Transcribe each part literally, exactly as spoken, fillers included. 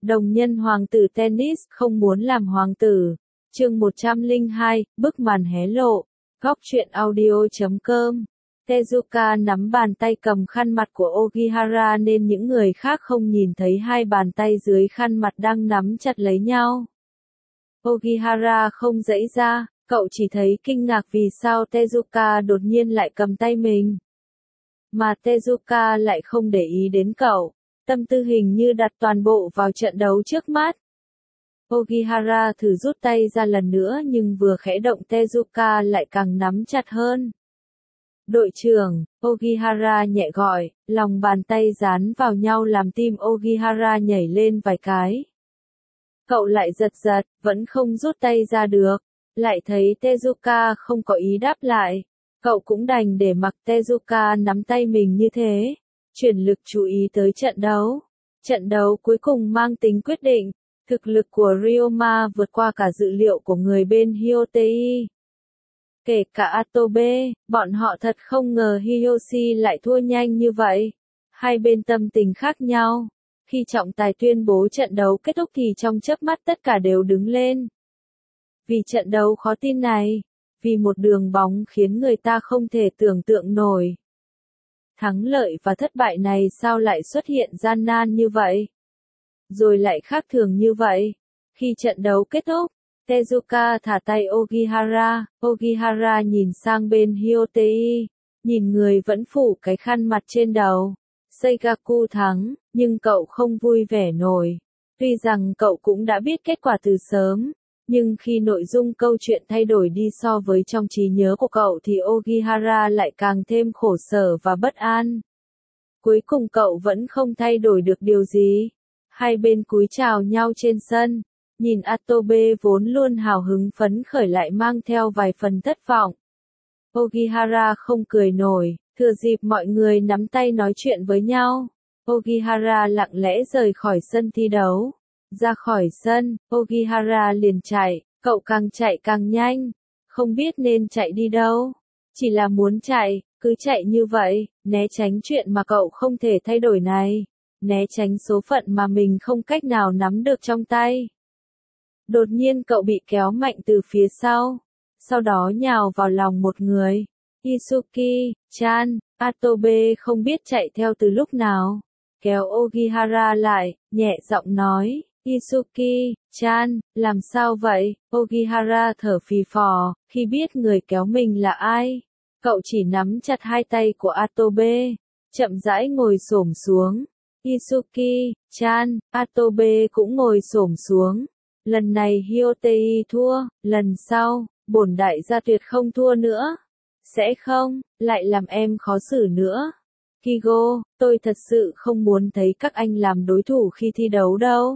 Đồng nhân hoàng tử tennis không muốn làm hoàng tử. Chương một trăm lẻ hai, bức màn hé lộ. Góc truyện audio chấm com. Tezuka nắm bàn tay cầm khăn mặt của Ogihara nên những người khác không nhìn thấy hai bàn tay dưới khăn mặt đang nắm chặt lấy nhau. Ogihara không giãy ra, cậu chỉ thấy kinh ngạc vì sao Tezuka đột nhiên lại cầm tay mình. Mà Tezuka lại không để ý đến cậu, tâm tư hình như đặt toàn bộ vào trận đấu trước mắt. Ogihara thử rút tay ra lần nữa nhưng vừa khẽ động Tezuka lại càng nắm chặt hơn. Đội trưởng, Ogihara nhẹ gọi, lòng bàn tay dán vào nhau làm tim Ogihara nhảy lên vài cái. Cậu lại giật giật, vẫn không rút tay ra được, lại thấy Tezuka không có ý đáp lại. Cậu cũng đành để mặc Tezuka nắm tay mình như thế, chuyển lực chú ý tới trận đấu. Trận đấu cuối cùng mang tính quyết định, thực lực của Ryoma vượt qua cả dự liệu của người bên Hyotei. Kể cả Atobe, bọn họ thật không ngờ Hiyoshi lại thua nhanh như vậy. Hai bên tâm tình khác nhau. Khi trọng tài tuyên bố trận đấu kết thúc thì trong chớp mắt tất cả đều đứng lên. Vì trận đấu khó tin này, vì một đường bóng khiến người ta không thể tưởng tượng nổi. Thắng lợi và thất bại này sao lại xuất hiện gian nan như vậy? Rồi lại khác thường như vậy. Khi trận đấu kết thúc, Tezuka thả tay Ogihara, Ogihara nhìn sang bên Hyotei, nhìn người vẫn phủ cái khăn mặt trên đầu. Seigaku thắng, nhưng cậu không vui vẻ nổi. Tuy rằng cậu cũng đã biết kết quả từ sớm, nhưng khi nội dung câu chuyện thay đổi đi so với trong trí nhớ của cậu thì Ogihara lại càng thêm khổ sở và bất an. Cuối cùng cậu vẫn không thay đổi được điều gì. Hai bên cúi chào nhau trên sân, nhìn Atobe vốn luôn hào hứng phấn khởi lại mang theo vài phần thất vọng. Ogihara không cười nổi, thừa dịp mọi người nắm tay nói chuyện với nhau. Ogihara lặng lẽ rời khỏi sân thi đấu. Ra khỏi sân, Ogihara liền chạy, cậu càng chạy càng nhanh, không biết nên chạy đi đâu. Chỉ là muốn chạy, cứ chạy như vậy, né tránh chuyện mà cậu không thể thay đổi này, né tránh số phận mà mình không cách nào nắm được trong tay. Đột nhiên cậu bị kéo mạnh từ phía sau, sau đó nhào vào lòng một người. Isuki-chan, Atobe không biết chạy theo từ lúc nào, kéo Ogihara lại, nhẹ giọng nói. Isuki-chan, làm sao vậy? Ogihara thở phì phò, khi biết người kéo mình là ai. Cậu chỉ nắm chặt hai tay của Atobe, chậm rãi ngồi xổm xuống. Isuki-chan, Atobe cũng ngồi xổm xuống. Lần này Hyotei thua, lần sau, bổn đại gia tuyệt không thua nữa. Sẽ không, lại làm em khó xử nữa. Kigo, tôi thật sự không muốn thấy các anh làm đối thủ khi thi đấu đâu.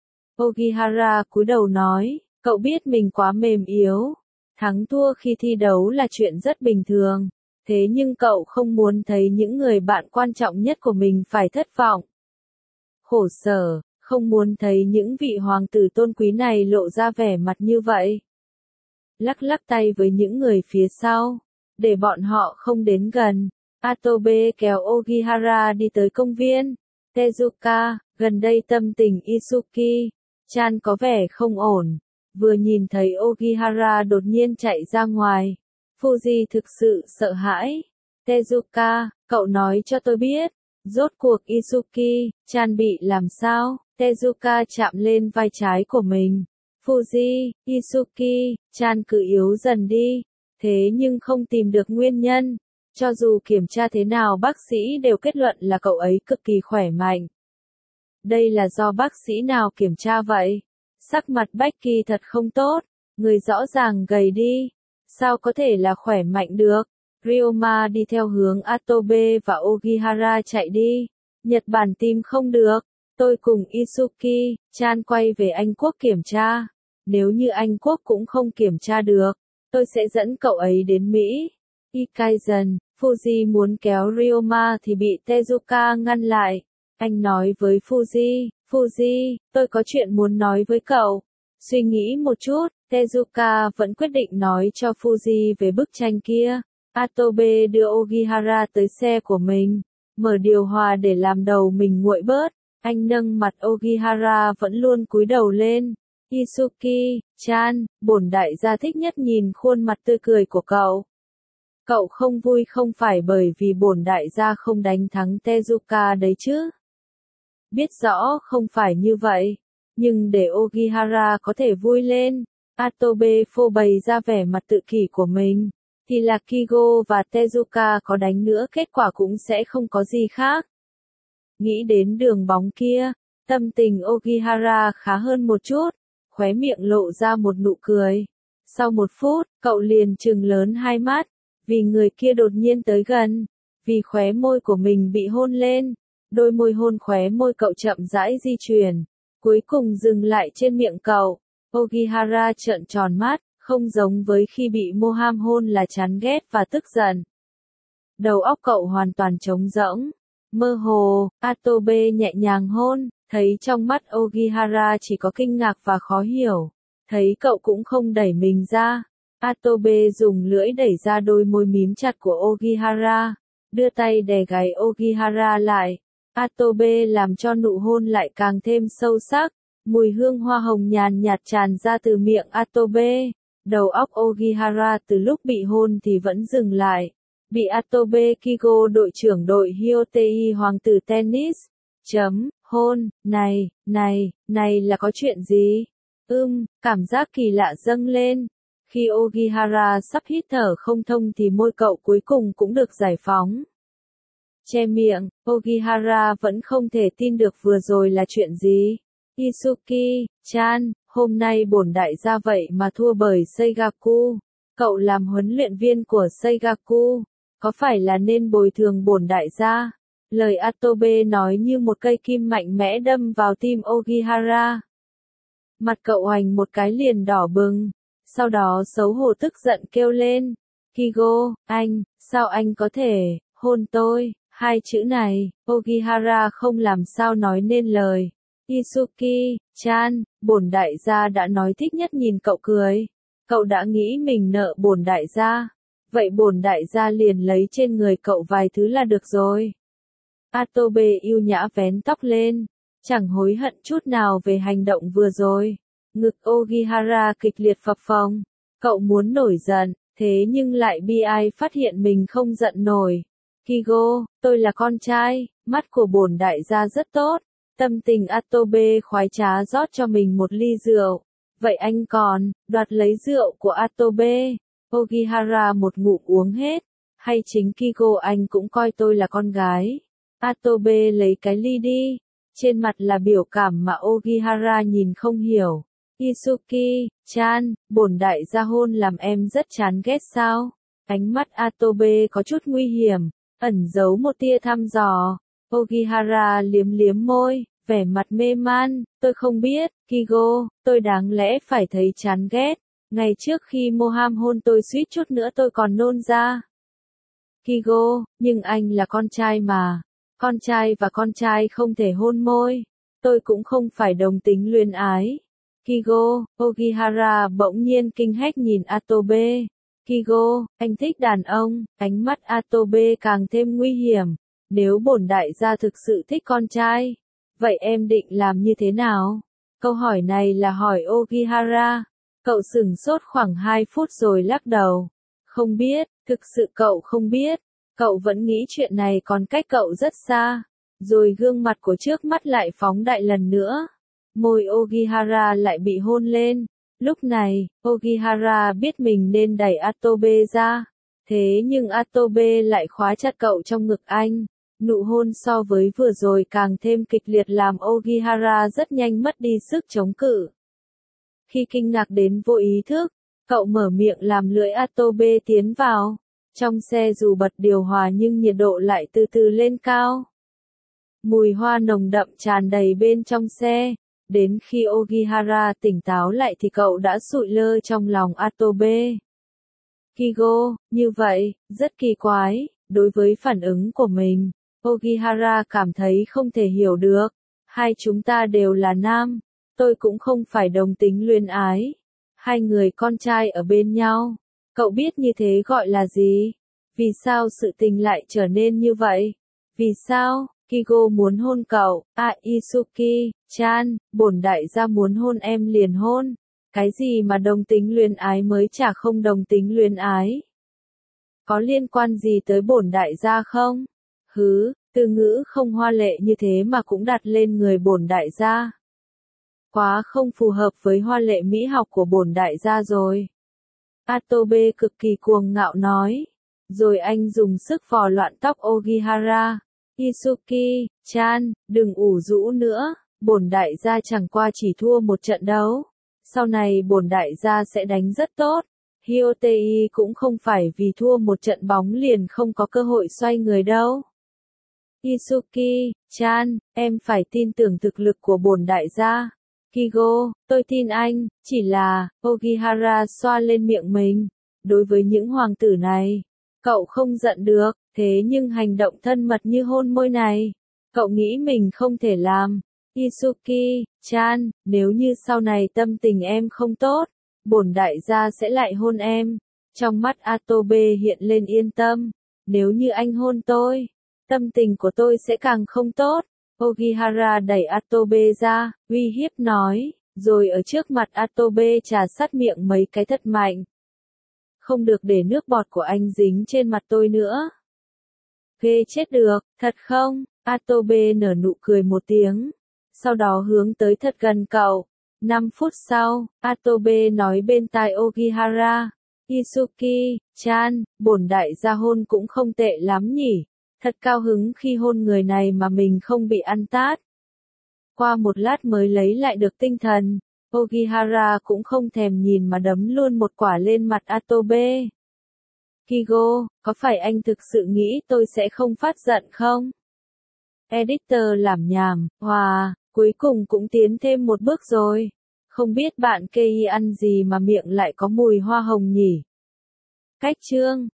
Ogihara cúi đầu nói, cậu biết mình quá mềm yếu. Thắng thua khi thi đấu là chuyện rất bình thường. Thế nhưng cậu không muốn thấy những người bạn quan trọng nhất của mình phải thất vọng. Khổ sở, không muốn thấy những vị hoàng tử tôn quý này lộ ra vẻ mặt như vậy. Lắc lắc tay với những người phía sau, để bọn họ không đến gần. Atobe kéo Ogihara đi tới công viên. Tezuka, gần đây tâm tình Isuki-chan có vẻ không ổn. Vừa nhìn thấy Ogihara đột nhiên chạy ra ngoài, Fuji thực sự sợ hãi. Tezuka, cậu nói cho tôi biết, rốt cuộc Isuki-chan bị làm sao? Tezuka chạm lên vai trái của mình. Fuji, Isuki-chan cứ yếu dần đi, thế nhưng không tìm được nguyên nhân. Cho dù kiểm tra thế nào bác sĩ đều kết luận là cậu ấy cực kỳ khỏe mạnh. Đây là do bác sĩ nào kiểm tra vậy? Sắc mặt Becky thật không tốt, người rõ ràng gầy đi. Sao có thể là khỏe mạnh được? Ryoma đi theo hướng Atobe và Ogihara chạy đi. Nhật Bản tìm không được. Tôi cùng Isuki-chan quay về Anh Quốc kiểm tra. Nếu như Anh Quốc cũng không kiểm tra được, tôi sẽ dẫn cậu ấy đến Mỹ. Ikaizen, Fuji muốn kéo Ryoma thì bị Tezuka ngăn lại. Anh nói với Fuji, Fuji, tôi có chuyện muốn nói với cậu. Suy nghĩ một chút, Tezuka vẫn quyết định nói cho Fuji về bức tranh kia. Atobe đưa Ogihara tới xe của mình, mở điều hòa để làm đầu mình nguội bớt. Anh nâng mặt Ogihara vẫn luôn cúi đầu lên. Isuki-chan, bổn đại gia thích nhất nhìn khuôn mặt tươi cười của cậu. Cậu không vui không phải bởi vì bổn đại gia không đánh thắng Tezuka đấy chứ? Biết rõ không phải như vậy, nhưng để Ogihara có thể vui lên, Atobe phô bày ra vẻ mặt tự kỷ của mình, thì là Kigo và Tezuka có đánh nữa kết quả cũng sẽ không có gì khác. Nghĩ đến đường bóng kia, tâm tình Ogihara khá hơn một chút, khóe miệng lộ ra một nụ cười. Sau một phút, cậu liền trừng lớn hai mắt, vì người kia đột nhiên tới gần, vì khóe môi của mình bị hôn lên, đôi môi hôn khóe môi cậu chậm rãi di chuyển, cuối cùng dừng lại trên miệng cậu. Ogihara trợn tròn mắt, không giống với khi bị Moham hôn là chán ghét và tức giận. Đầu óc cậu hoàn toàn trống rỗng, mơ hồ. Atobe nhẹ nhàng hôn, thấy trong mắt Ogihara chỉ có kinh ngạc và khó hiểu, thấy cậu cũng không đẩy mình ra. Atobe dùng lưỡi đẩy ra đôi môi mím chặt của Ogihara, đưa tay đè gáy Ogihara lại. Atobe làm cho nụ hôn lại càng thêm sâu sắc, mùi hương hoa hồng nhàn nhạt tràn ra từ miệng Atobe. Đầu óc Ogihara từ lúc bị hôn thì vẫn dừng lại, bị Atobe Kigo đội trưởng đội Hyotei hoàng tử tennis. Chấm, hôn, này, này, này là có chuyện gì? Ưm, cảm giác kỳ lạ dâng lên. Khi Ogihara sắp hít thở không thông thì môi cậu cuối cùng cũng được giải phóng. Che miệng, Ogihara vẫn không thể tin được vừa rồi là chuyện gì. Isuki-chan, hôm nay bổn đại gia vậy mà thua bởi Seigaku. Cậu làm huấn luyện viên của Seigaku, có phải là nên bồi thường bổn đại gia? Lời Atobe nói như một cây kim mạnh mẽ đâm vào tim Ogihara. Mặt cậu hoành một cái liền đỏ bừng, sau đó xấu hổ tức giận kêu lên. Kigo, anh, sao anh có thể hôn tôi? Hai chữ này, Ogihara không làm sao nói nên lời. Isuki-chan, bổn đại gia đã nói thích nhất nhìn cậu cười. Cậu đã nghĩ mình nợ bổn đại gia. Vậy bổn đại gia liền lấy trên người cậu vài thứ là được rồi. Atobe yêu nhã vén tóc lên, chẳng hối hận chút nào về hành động vừa rồi. Ngực Ogihara kịch liệt phập phồng. Cậu muốn nổi giận, thế nhưng lại bi ai phát hiện mình không giận nổi. Kigo, tôi là con trai, mắt của bổn đại gia rất tốt. Tâm tình Atobe khoái trá rót cho mình một ly rượu. Vậy anh còn, đoạt lấy rượu của Atobe. Ogihara một ngụm uống hết. Hay chính Kigo anh cũng coi tôi là con gái. Atobe lấy cái ly đi. Trên mặt là biểu cảm mà Ogihara nhìn không hiểu. Isuki-chan, bổn đại gia hôn làm em rất chán ghét sao? Ánh mắt Atobe có chút nguy hiểm, ẩn giấu một tia thăm dò. Ogihara liếm liếm môi, vẻ mặt mê man, tôi không biết, Kigo, tôi đáng lẽ phải thấy chán ghét. Ngày trước khi Moham hôn tôi suýt chút nữa tôi còn nôn ra. Kigo, nhưng anh là con trai mà. Con trai và con trai không thể hôn môi. Tôi cũng không phải đồng tính luyến ái. Kigo, Ogihara bỗng nhiên kinh hách nhìn Atobe. Kigo, anh thích đàn ông, ánh mắt Atobe càng thêm nguy hiểm. Nếu bổn đại gia thực sự thích con trai, vậy em định làm như thế nào? Câu hỏi này là hỏi Ogihara. Cậu sửng sốt khoảng hai phút rồi lắc đầu. Không biết, thực sự cậu không biết. Cậu vẫn nghĩ chuyện này còn cách cậu rất xa. Rồi gương mặt của trước mắt lại phóng đại lần nữa. Môi Ogihara lại bị hôn lên. Lúc này, Ogihara biết mình nên đẩy Atobe ra. Thế nhưng Atobe lại khóa chặt cậu trong ngực anh. Nụ hôn so với vừa rồi càng thêm kịch liệt làm Ogihara rất nhanh mất đi sức chống cự. Khi kinh ngạc đến vô ý thức, cậu mở miệng làm lưỡi Atobe tiến vào. Trong xe dù bật điều hòa nhưng nhiệt độ lại từ từ lên cao. Mùi hoa nồng đậm tràn đầy bên trong xe. Đến khi Ogihara tỉnh táo lại thì cậu đã sụi lơ trong lòng Atobe. Kigo, như vậy, rất kỳ quái, đối với phản ứng của mình, Ogihara cảm thấy không thể hiểu được. Hai chúng ta đều là nam, tôi cũng không phải đồng tính luyến ái. Hai người con trai ở bên nhau, cậu biết như thế gọi là gì? Vì sao sự tình lại trở nên như vậy? Vì sao? Kigo muốn hôn cậu, à Isuki-chan, bổn đại gia muốn hôn em liền hôn. Cái gì mà đồng tính luyến ái mới chả không đồng tính luyến ái. Có liên quan gì tới bổn đại gia không? Hứ, từ ngữ không hoa lệ như thế mà cũng đặt lên người bổn đại gia. Quá không phù hợp với hoa lệ mỹ học của bổn đại gia rồi. Atobe cực kỳ cuồng ngạo nói. Rồi anh dùng sức vò loạn tóc Ogihara. Isuki-chan, đừng ủ rũ nữa, bổn đại gia chẳng qua chỉ thua một trận đấu. Sau này bổn đại gia sẽ đánh rất tốt. Hyotei cũng không phải vì thua một trận bóng liền không có cơ hội xoay người đâu. Isuki-chan, em phải tin tưởng thực lực của bổn đại gia. Kigo, tôi tin anh, chỉ là, Ogihara xoa lên miệng mình. Đối với những hoàng tử này, cậu không giận được, thế nhưng hành động thân mật như hôn môi này, cậu nghĩ mình không thể làm. Isuki-chan, nếu như sau này tâm tình em không tốt, bổn đại gia sẽ lại hôn em. Trong mắt Atobe hiện lên yên tâm. Nếu như anh hôn tôi, tâm tình của tôi sẽ càng không tốt. Ogihara đẩy Atobe ra, uy hiếp nói, rồi ở trước mặt Atobe trà sát miệng mấy cái thật mạnh. Không được để nước bọt của anh dính trên mặt tôi nữa. Ghê chết được, thật không? Atobe nở nụ cười một tiếng. Sau đó hướng tới thật gần cậu. Năm phút sau, Atobe nói bên tai Ogihara. Isuki-chan, bổn đại gia hôn cũng không tệ lắm nhỉ. Thật cao hứng khi hôn người này mà mình không bị ăn tát. Qua một lát mới lấy lại được tinh thần. Ogihara cũng không thèm nhìn mà đấm luôn một quả lên mặt Atobe. Kigo, có phải anh thực sự nghĩ tôi sẽ không phát giận không? Editor làm nhảm, hòa, cuối cùng cũng tiến thêm một bước rồi. Không biết bạn Kei ăn gì mà miệng lại có mùi hoa hồng nhỉ? Cách chương